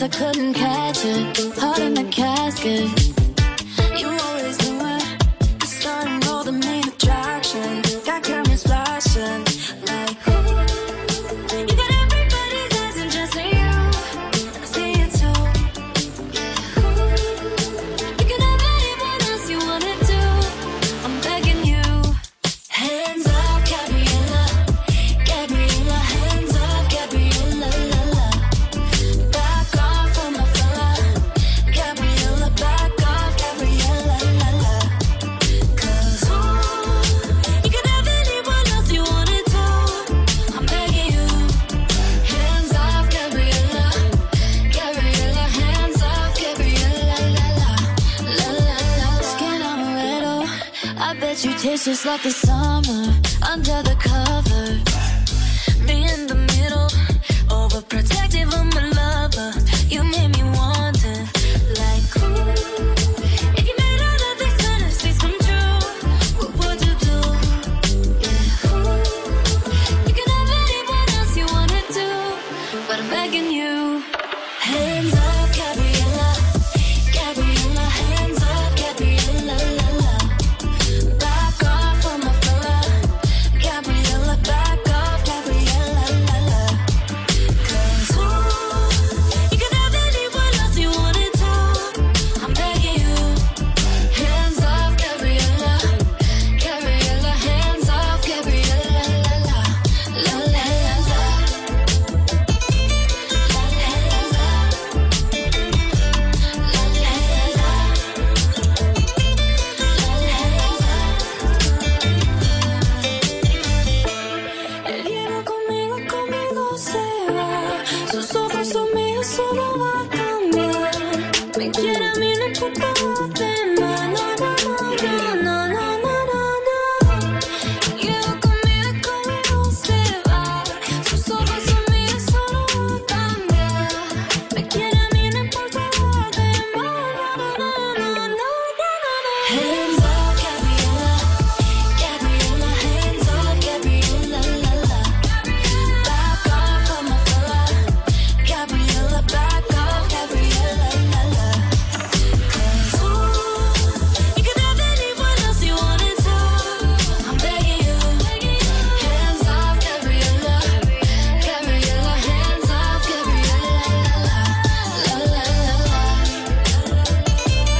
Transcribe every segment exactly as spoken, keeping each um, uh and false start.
I couldn't catch it. Heart in the casket. You always knew it. The starting all the main attraction. Got cameras flashing like ooh. You got everybody's eyes and just you. I see it too. Yeah, ooh. You can have anyone else you wanna do. I'm begging you. Hands off, Gabriella. Gabriella, hands off, Gabriella, la la. Back off from my fella. Gabriella, back off, Gabriella, la la. Cause ooh, you can have anyone else you wanna do. I'm begging you. Hands off, Gabriella. Gabriella, hands off, Gabriella, la la. La la la. Skin amaretto. I bet you taste just like the summer under the cover. Me in the middle, overprotective of my lover. You made me wonder, like ooh, if you made all of these fantasies come true, what would you do? Yeah, ooh, you can have anyone else you wanna do, but I'm begging you. Hands off, Gabriella. Gabriella, hands off, Gabriella, la la. Back off from my fella. Gabriella, back off, Gabriella, la la. Cause ooh, you can have anyone else you wanna do. I'm begging you. Hands off, Gabriella. Gabriella, hands off, Gabriella, la la. La la, hands off. La la, hands off. La la, hands off. La la, hands off. El hielo conmigo, conmigo se va. Sus ojos son míos, solo va a cambiar. Me quiere a mí, no importa lo demás. No, no, no, no, no, no, no, no. El hielo conmigo, conmigo se va. Sus ojos son míos, solo va a cambiar. Me quiere a mí, no importa lo demás. No, no, no, no, no, no. Hands off, Gabriella. Gabriella, hands off, Gabriella, la la. Back off from my fella. Gabriella, back off, Gabriella, la la. Cause ooh, you can have anyone else you wanna do. I'm begging you. Hands off, Gabriella. Gabriella, hands off, Gabriella, la la. La la la la. La la la la.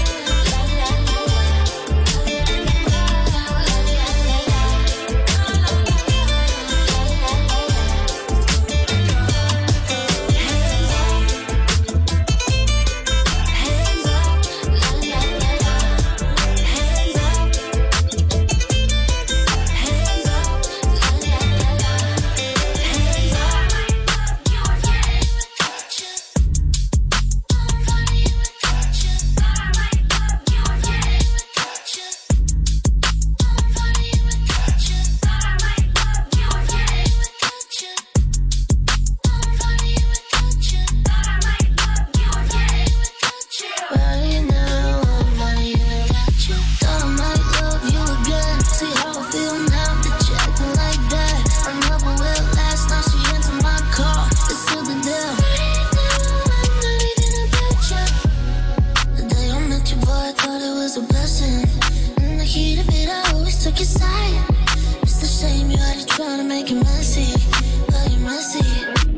Right now, I'm not even got you. Thought I might love you again. See how I feel now that you're acting like that. I never will last. Now she into my car. It's still the deal. Right now, I'm not even about you. The day I met you, boy, I thought it was a blessing. In the heat of it, I always took your side. It's the shame you had to try to make it messy. But you're messy.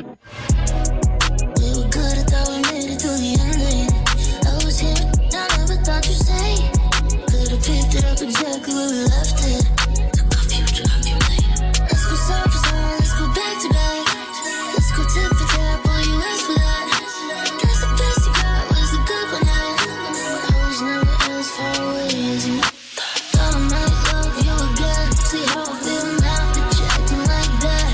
We were good, I thought we made it to the ending. I was here, I never thought you'd say. Could've picked it up exactly where we left it. Took off you, drop you later. Let's go side for side, let's go back to back. Let's go tip for tap, boy, you asked for that. Guess the best you got was a good one night. I was never as far away as you thought. I might love you again. See how I feel now that you're acting like that.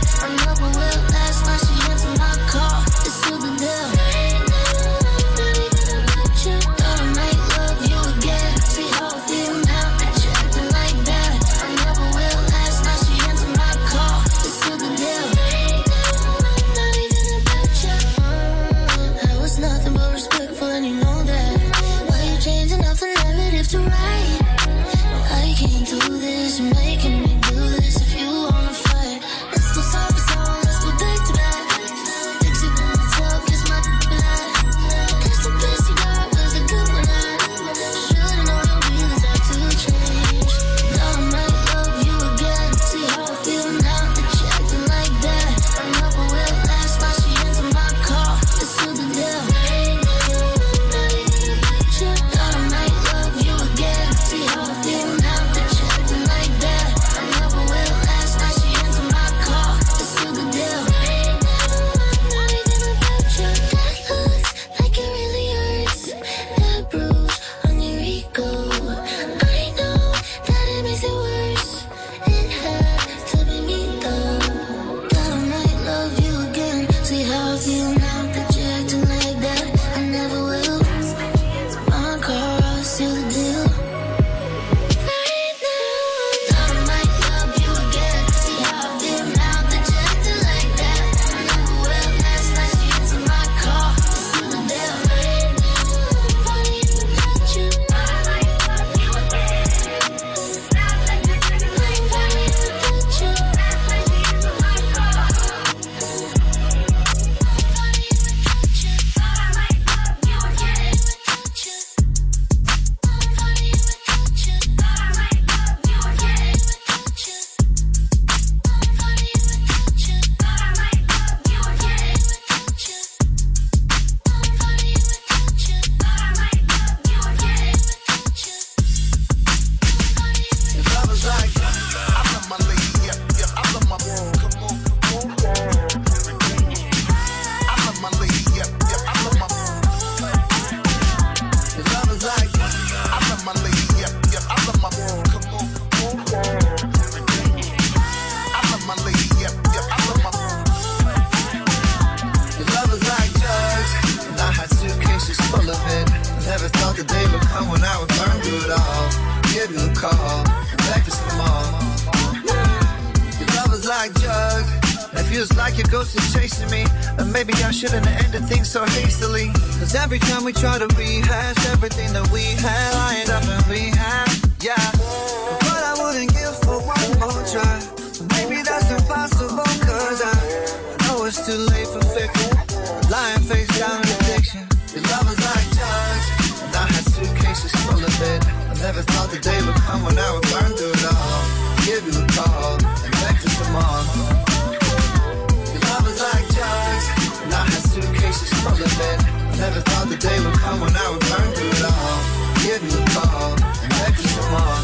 Feels like your ghost is chasing me, and maybe I shouldn't have ended things so hastily. Cause every time we try to rehash everything that we had, I end up in rehab, yeah. But I wouldn't give for one more try. Maybe that's impossible, cause I, I know it's too late for fickle. Lying face down in addiction. Your love is like drugs, and I had suitcases full of it. I never thought the day would come when I would burn through it all. Give you a call, and beg for some more. Your love is like drugs, and I had suitcases full of it. I never thought the day would come when I would burn through it all. Give you a call, and beg for some more.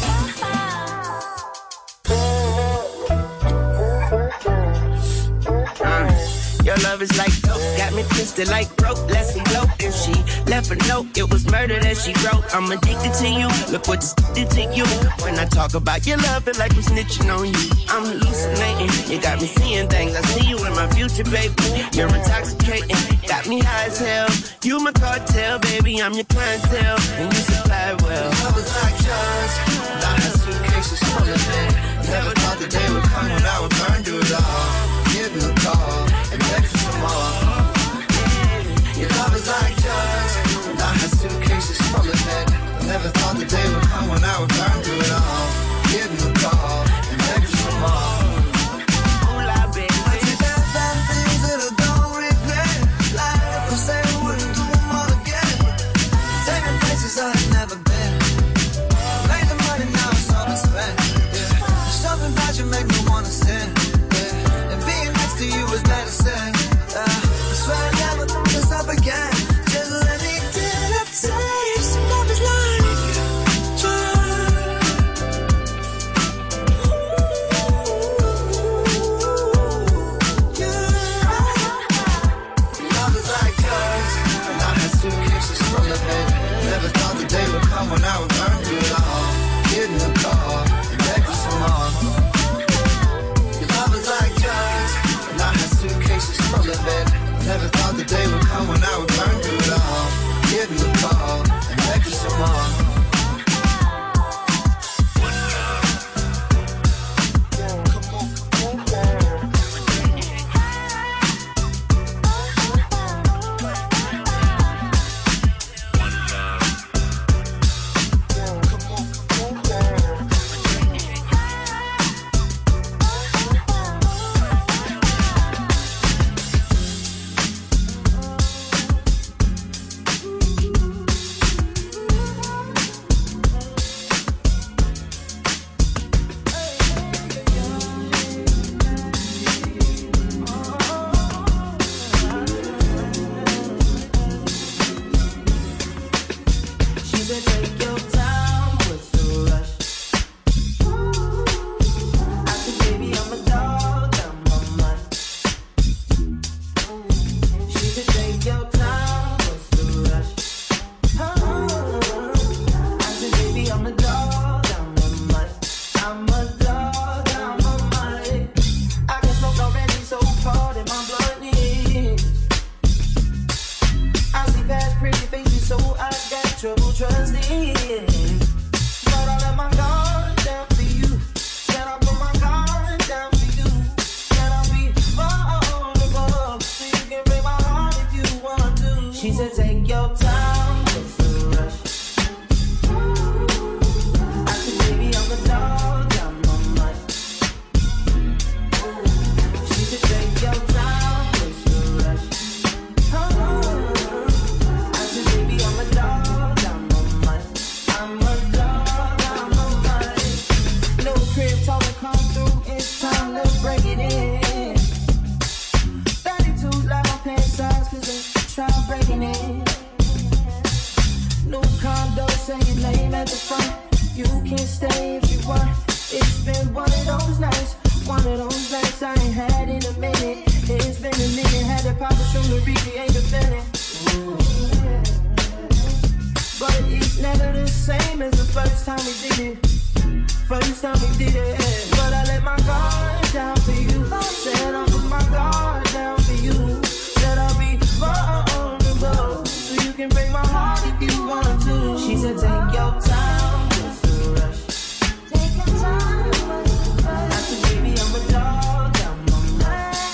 Your love is like dope, got me twisted like rope. Let's elope. If she left a note, it was murder that she wrote. I'm addicted to you, look what this did to you. When I talk about your love, it like I'm snitching on you. I'm hallucinating, you got me seeing things. I see you in my future, baby. You're intoxicating, got me high as hell. You my cartel, baby, I'm your clientele, and you supply well. Your love is like drugs, and I had suitcases full of it. Never thought the day would come when I would burn through it all. Give you a call, and beg for some more. Your love is like drugs, and I had suitcases full of it. Never thought the day would come when I would burn through it all. Give you a call, and beg for some more. Hola, baby. I take back bad things that I don't regret. Like if I say I wouldn't do them all again. Take me places I have never been. Make the money, now it's all been spent. Yeah. Something about you make me wanna sin. To you is medicine. Uh, I swear I never do this up again. Just let me do it up. Taste love is like love is like drugs, and I had suitcases full of it. Never thought the day would come when I would burn through it all. Give me a call, and beg for some more. Your love is like drugs, and I had suitcases full of it. Never thought the day would come when I would burn through it all. Give you a call, and beg for some more. Take your time, I said, baby, I'm a dog, I'm a man.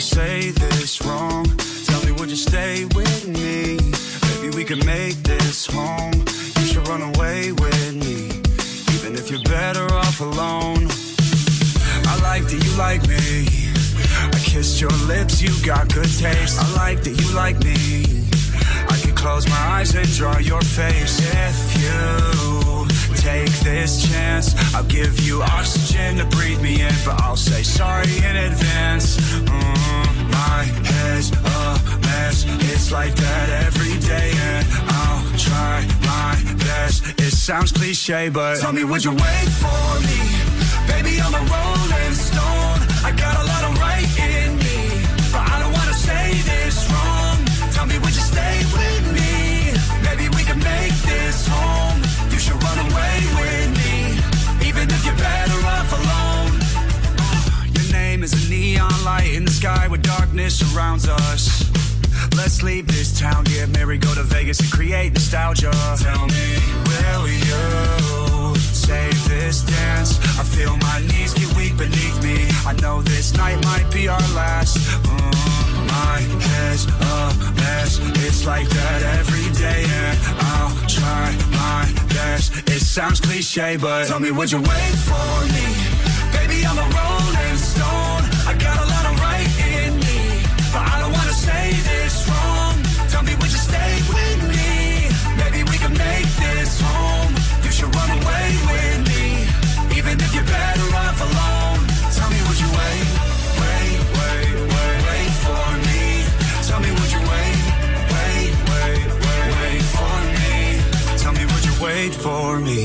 say this wrong. Tell me, would you stay with me? Maybe we can make this home. You should run away with me, even if you're better off alone. I like that you like me. I kissed your lips, you got good taste. I like that you like me. I could close my eyes and draw your face. If you take this chance, I'll give you oxygen to breathe me in, but I'll say sorry in advance. Mm, my head's a mess. It's like that every day, and I'll try my best. It sounds cliche, but tell me, would you wait for me? Baby, I'm a rolling stone. I got a lot of right in me, but I don't wanna say this wrong. Tell me, would you stay with me? Maybe we can make this home. You should run away with me, even if you're better off alone. Your name is a neon light in the sky where darkness surrounds us. Let's leave this town, get married, go to Vegas and create nostalgia. Tell me, will you save this dance? I feel my knees get weak beneath me. I know this night might be our last. Mm, my head's a mess. It's like that every day, and I'll try my best. It sounds cliche, but tell me, would you wait for me? Baby, I'm a rolling stone. I got a lot of right in me, but I don't wanna say this wrong. Tell me, would you stay with me? Maybe we can make this home. You should run away with me, even if you're better off alone. Tell me, would you wait, wait, wait, wait, wait for me? Tell me, would you wait, wait, wait, wait, wait for me? Tell me, would you wait for me?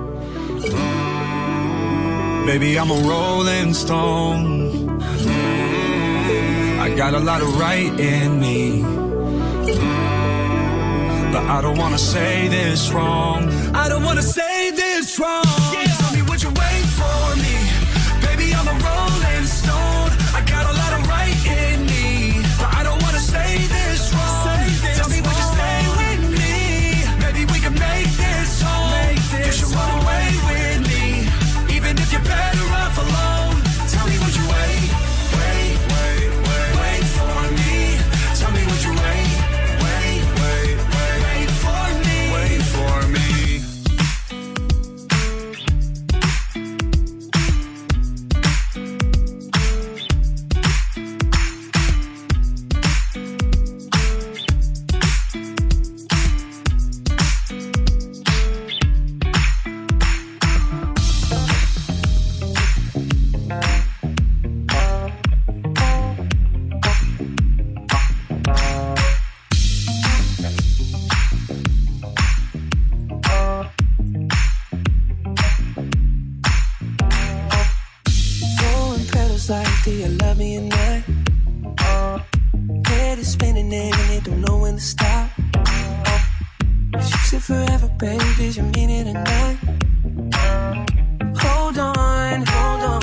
Mm, baby, I'm a rolling stone. Mm, I got a lot of right in me, mm, but I don't wanna say this wrong. I don't wanna say this wrong. Yeah. Tell me, would you wait for me? Baby, I'm a rolling stone. I got a lot of right in me, but I don't wanna say this wrong. Say this Tell me, would you stay with me? Maybe we can make this home. Make this you should run away with me, even if you're better off alone. Tell me, would you wait, wait, wait, wait, wait for me? Tell me, would you wait, wait, wait, wait, wait for me? Wait for me. Like, do you love me or not? Head is spinning and it don't know when to stop. She said forever, baby, you mean it or not? Hold on, hold on.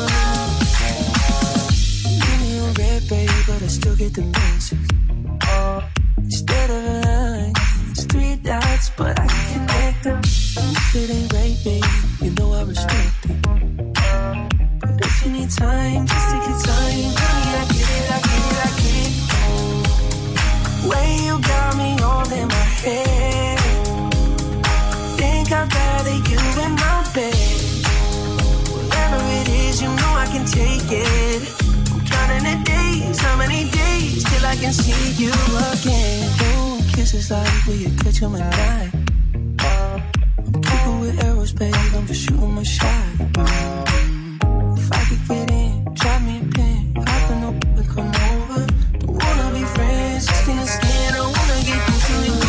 Give me a red, baby, but I still get the message. Instead of a line, it's three dots, but I can connect them. If it ain't right, baby, you know I respect it. If you need time, just take your time. Honey, I get it, I get it, I get it. Way you got me all in my head. Think I'd rather you in my bed. Whatever it is, you know I can take it. I'm counting the days, how many days till I can see you again. Oh, kisses like will you catch them at night? I'm people with arrows, babe, I'm just shooting my shot. If I could get in, drop me a pin, hop in up and come over. Don't wanna be friends, skin to skin, I wanna get close to you.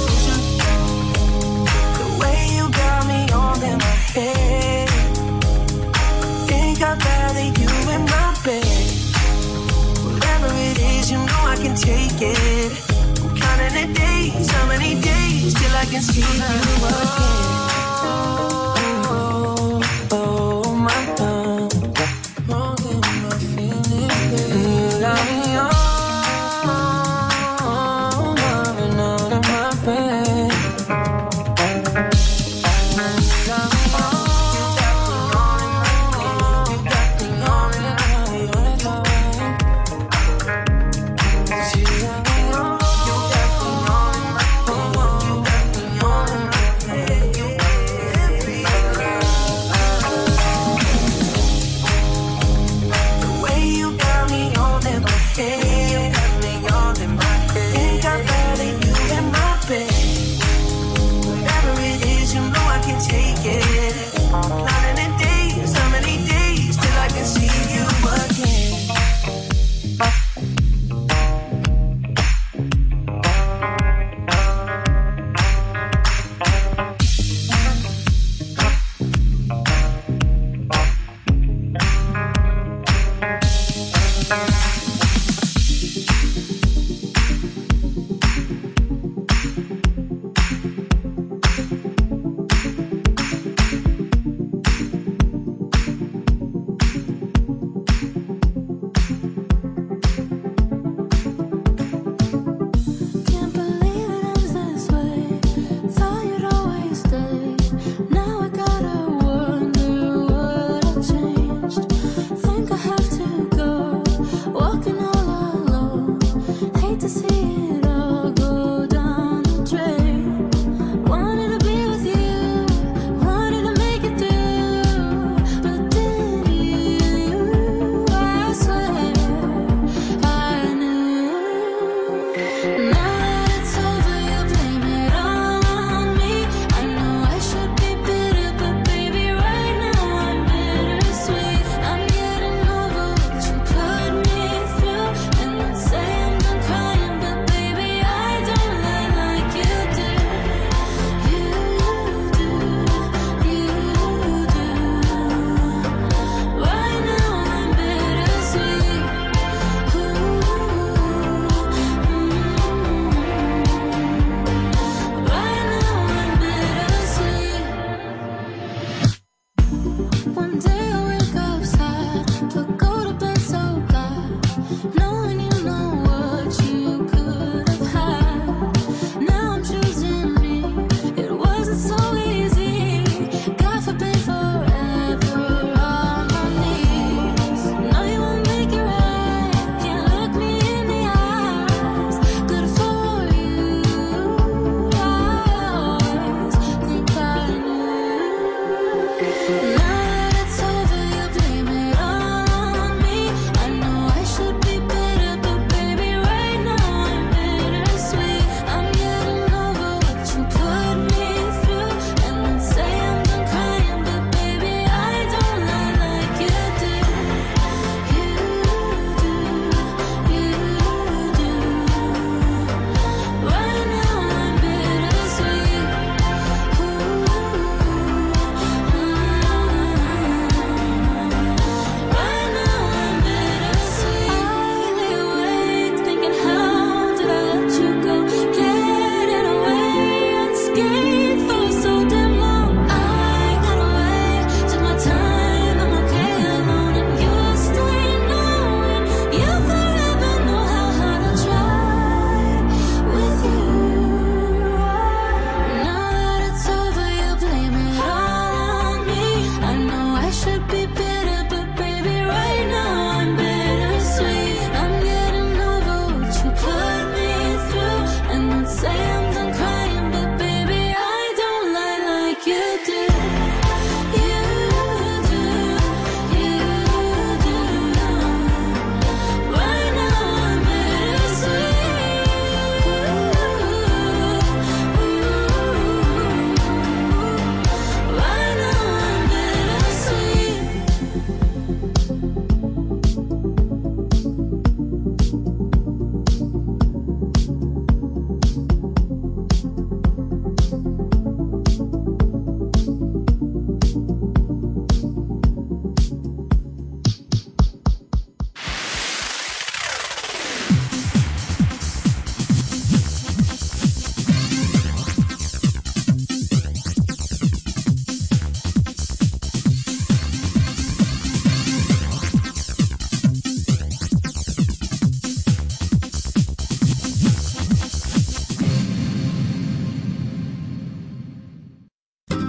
The way you got me all in my head. Think I'd rather you in my bed. Whatever it is, you know I can take it. I'm counting the days, how many days till I can see you again.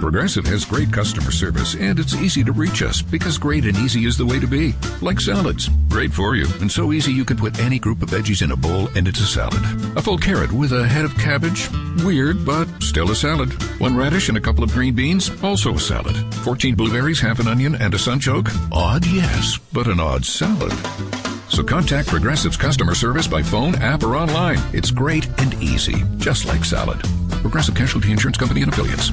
Progressive has great customer service, and it's easy to reach us because great and easy is the way to be. Like salads. Great for you, and so easy you can put any group of veggies in a bowl and it's a salad. A full carrot with a head of cabbage? Weird, but still a salad. One radish and a couple of green beans? Also a salad. fourteen blueberries, half an onion, and a sunchoke? Odd, yes, but an odd salad. So contact Progressive's customer service by phone, app, or online. It's great and easy, just like salad. Progressive Casualty Insurance Company and Affiliates.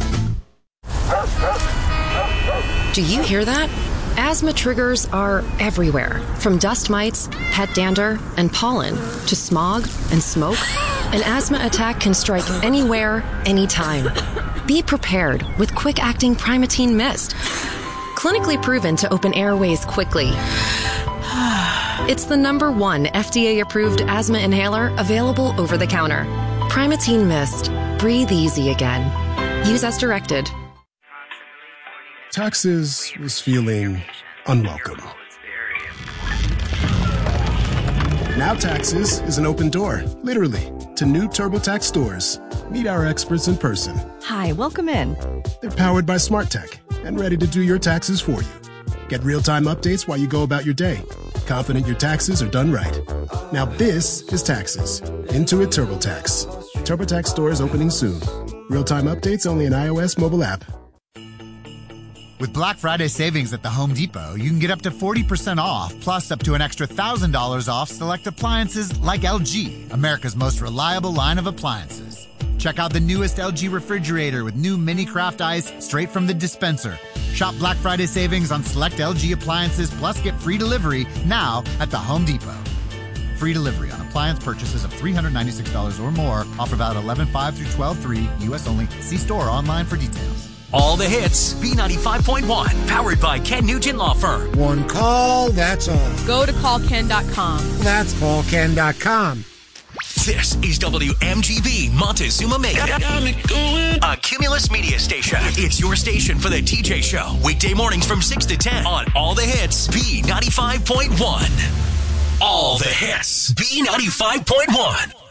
Do you hear that? Asthma triggers are everywhere, from dust mites, pet dander, and pollen, to smog and smoke. An asthma attack can strike anywhere, anytime. Be prepared with quick-acting Primatene Mist. Clinically proven to open airways quickly. It's the number one F D A-approved asthma inhaler available over the counter. Primatene Mist. Breathe easy again. Use as directed. Taxes was feeling unwelcome. Now Taxes is an open door, literally, to new TurboTax stores. Meet our experts in person. Hi, welcome in. They're powered by Smart Tech and ready to do your taxes for you. Get real-time updates while you go about your day. Confident your taxes are done right. Now this is Taxes. Intuit TurboTax. TurboTax stores opening soon. Real-time updates only in iOS mobile app. With Black Friday savings at the Home Depot, you can get up to forty percent off, plus up to an extra one thousand dollars off select appliances like L G, America's most reliable line of appliances. Check out the newest L G refrigerator with new mini craft ice straight from the dispenser. Shop Black Friday savings on select L G appliances, plus get free delivery now at the Home Depot. Free delivery on appliance purchases of three hundred ninety-six dollars or more. Offer valid eleven five through twelve three, U S only. See store or online for details. All the hits, B ninety-five point one, powered by Ken Nugent Law Firm. One call, that's all. Go to call ken dot com. That's call ken dot com. This is W M G B Montezuma Mega, a Cumulus media station. It's your station for the T J Show. Weekday mornings from six to ten on All the Hits, B ninety-five point one. All the Hits, B ninety-five point one.